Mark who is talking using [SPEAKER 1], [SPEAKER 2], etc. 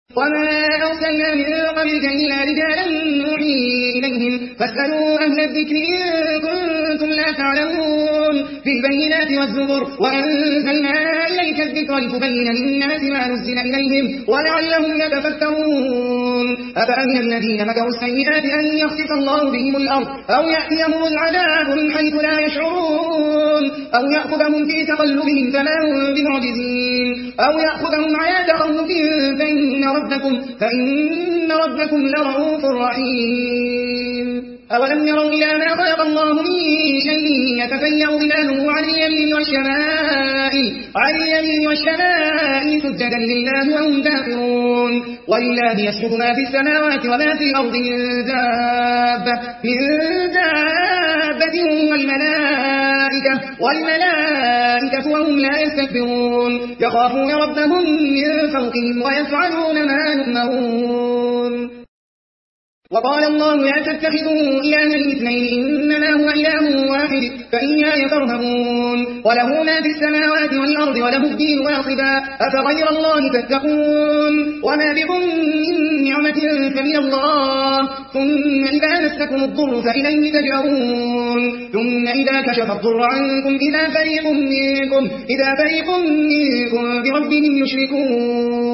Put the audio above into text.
[SPEAKER 1] وما أرسلنا من قبلك إلا رجالا نوحي إليهم فاسألوا أهل الذكر إن كنتم لا تعلمون بالبينات والزبر وأنزلنا إليك الذكر لتبين للناس ما نزل إليهم ولعلهم يتفكرون أفأمن الذين مكروا السيئات أن يخسف الله بهم الأرض أو يأتيهم العذاب من حيث لا يشعرون أو يأخذهم في تقلبهم فما هم بمعجزين أو يأخذهم على تخوف فإن ربكم لرؤوف رحيم أولم يروا إلى ما خلق الله من شيء يتفيأ ظلاله عن اليمين والشمائل سجدا لله وهم داخرون ولله يسجد ما في السماوات وما في الأرض من دابة والملائكة وهم لا يستكبرون يخافون ربهم من فوقهم ويفعلون ما يؤمرون وقال الله لا تتخذوا إلهين اثنين إنما هو إله واحد فإياي فارهبون وله ما في السماوات والأرض وله الدين واصبا أفغير الله تتقون وما بكم من نعمة فمن الله ثم إذا مسكم الضر فإليه تجأرون ثم إذا كشف الضر عنكم إذا فريق منكم بربهم يشركون